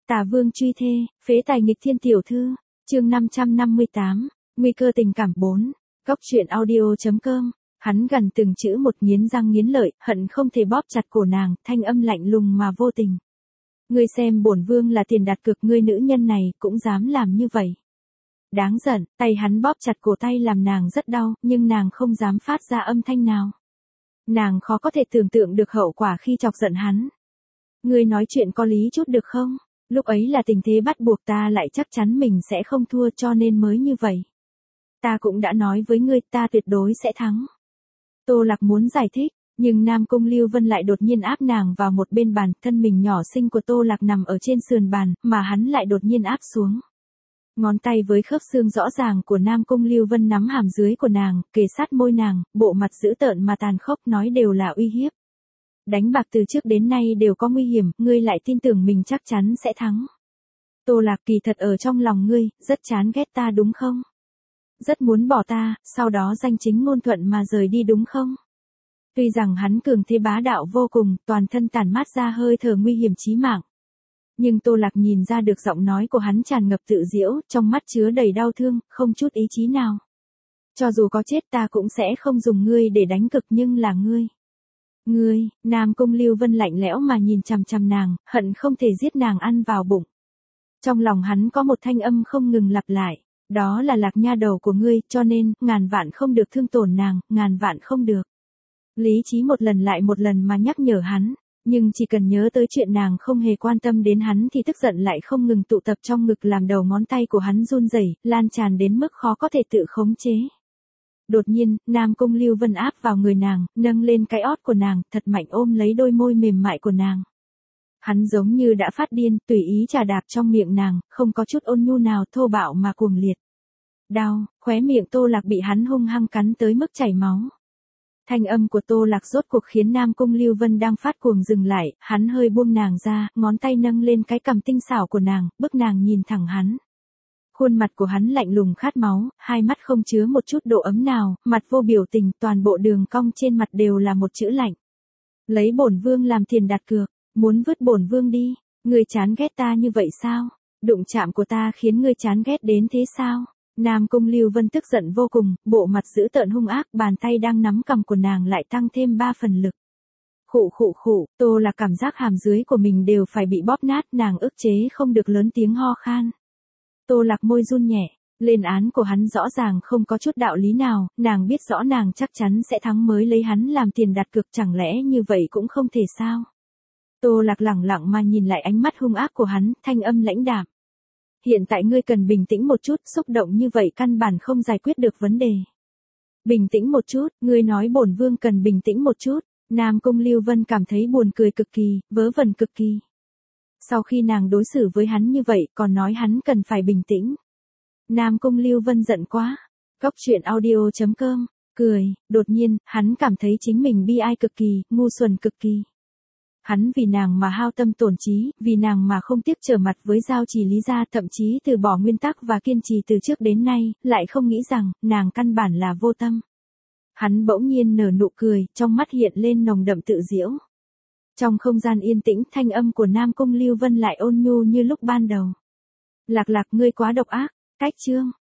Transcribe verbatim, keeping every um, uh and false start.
Tả Vương truy thê, phế tài nghịch thiên tiểu thư, chương năm trăm năm mươi tám, nguy cơ tình cảm bốn, góc truyện audio.com, hắn gần từng chữ một nghiến răng nghiến lợi, hận không thể bóp chặt cổ nàng, thanh âm lạnh lùng mà vô tình. Ngươi xem bổn vương là tiền đặt cược, ngươi nữ nhân này cũng dám làm như vậy. Đáng giận, tay hắn bóp chặt cổ tay làm nàng rất đau, nhưng nàng không dám phát ra âm thanh nào. Nàng khó có thể tưởng tượng được hậu quả khi chọc giận hắn. Ngươi nói chuyện có lý chút được không? Lúc ấy là tình thế bắt buộc, ta lại chắc chắn mình sẽ không thua cho nên mới như vậy. Ta cũng đã nói với ngươi, ta tuyệt đối sẽ thắng. Tô Lạc muốn giải thích, nhưng Nam Cung Lưu Vân lại đột nhiên áp nàng vào một bên bàn, thân mình nhỏ xinh của Tô Lạc nằm ở trên sườn bàn, mà hắn lại đột nhiên áp xuống. Ngón tay với khớp xương rõ ràng của Nam Cung Lưu Vân nắm hàm dưới của nàng, kề sát môi nàng, bộ mặt dữ tợn mà tàn khốc, nói đều là uy hiếp. Đánh bạc từ trước đến nay đều có nguy hiểm, ngươi lại tin tưởng mình chắc chắn sẽ thắng. Tô Lạc, kỳ thật ở trong lòng ngươi, rất chán ghét ta đúng không? Rất muốn bỏ ta, sau đó danh chính ngôn thuận mà rời đi đúng không? Tuy rằng hắn cường thế bá đạo vô cùng, toàn thân tản mát ra hơi thở nguy hiểm chí mạng. Nhưng Tô Lạc nhìn ra được giọng nói của hắn tràn ngập tự giễu, trong mắt chứa đầy đau thương, không chút ý chí nào. Cho dù có chết ta cũng sẽ không dùng ngươi để đánh cực, nhưng là ngươi. Ngươi, Nam Cung Lưu Vân lạnh lẽo mà nhìn chằm chằm nàng, hận không thể giết nàng ăn vào bụng. Trong lòng hắn có một thanh âm không ngừng lặp lại, đó là Lạc nha đầu của ngươi, cho nên, ngàn vạn không được thương tổn nàng, ngàn vạn không được. Lý trí một lần lại một lần mà nhắc nhở hắn, nhưng chỉ cần nhớ tới chuyện nàng không hề quan tâm đến hắn thì tức giận lại không ngừng tụ tập trong ngực, làm đầu ngón tay của hắn run rẩy, lan tràn đến mức khó có thể tự khống chế. Đột nhiên, Nam Cung Lưu Vân áp vào người nàng, nâng lên cái ót của nàng, thật mạnh ôm lấy đôi môi mềm mại của nàng. Hắn giống như đã phát điên, tùy ý trà đạp trong miệng nàng, không có chút ôn nhu nào, thô bạo mà cuồng liệt. Đau, khóe miệng Tô Lạc bị hắn hung hăng cắn tới mức chảy máu. Thanh âm của Tô Lạc rốt cuộc khiến Nam Cung Lưu Vân đang phát cuồng dừng lại, hắn hơi buông nàng ra, ngón tay nâng lên cái cằm tinh xảo của nàng, bức nàng nhìn thẳng hắn. Khuôn mặt của hắn lạnh lùng khát máu, hai mắt không chứa một chút độ ấm nào, mặt vô biểu tình, toàn bộ đường cong trên mặt đều là một chữ lạnh. Lấy bổn vương làm tiền đặt cược, muốn vứt bổn vương đi, ngươi chán ghét ta như vậy sao? Đụng chạm của ta khiến ngươi chán ghét đến thế sao? Nam Cung Lưu Vân tức giận vô cùng, bộ mặt dữ tợn hung ác, bàn tay đang nắm cằm của nàng lại tăng thêm ba phần lực. Khụ khụ khụ, Tô Lạc cảm giác hàm dưới của mình đều phải bị bóp nát, nàng ức chế không được lớn tiếng ho khan. Tô Lạc môi run nhẹ, lên án của hắn rõ ràng không có chút đạo lý nào, nàng biết rõ nàng chắc chắn sẽ thắng mới lấy hắn làm tiền đặt cược, chẳng lẽ như vậy cũng không thể sao? Tô Lạc lẳng lặng mà nhìn lại ánh mắt hung ác của hắn, thanh âm lãnh đạm. Hiện tại ngươi cần bình tĩnh một chút, xúc động như vậy căn bản không giải quyết được vấn đề. Bình tĩnh một chút, ngươi nói bổn vương cần bình tĩnh một chút. Nam Cung Lưu Vân cảm thấy buồn cười cực kỳ, vớ vẩn cực kỳ. Sau khi nàng đối xử với hắn như vậy, còn nói hắn cần phải bình tĩnh. Nam Cung Lưu Vân giận quá. Góc truyện audio.com, cười, đột nhiên, hắn cảm thấy chính mình bi ai cực kỳ, ngu xuẩn cực kỳ. Hắn vì nàng mà hao tâm tổn trí, vì nàng mà không tiếc trở mặt với Giao Chỉ Lý gia, thậm chí từ bỏ nguyên tắc và kiên trì từ trước đến nay, lại không nghĩ rằng, nàng căn bản là vô tâm. Hắn bỗng nhiên nở nụ cười, trong mắt hiện lên nồng đậm tự giễu. Trong không gian yên tĩnh, thanh âm của Nam Cung Lưu Vân lại ôn nhu như lúc ban đầu. Lạc Lạc, ngươi quá độc ác, cách chương.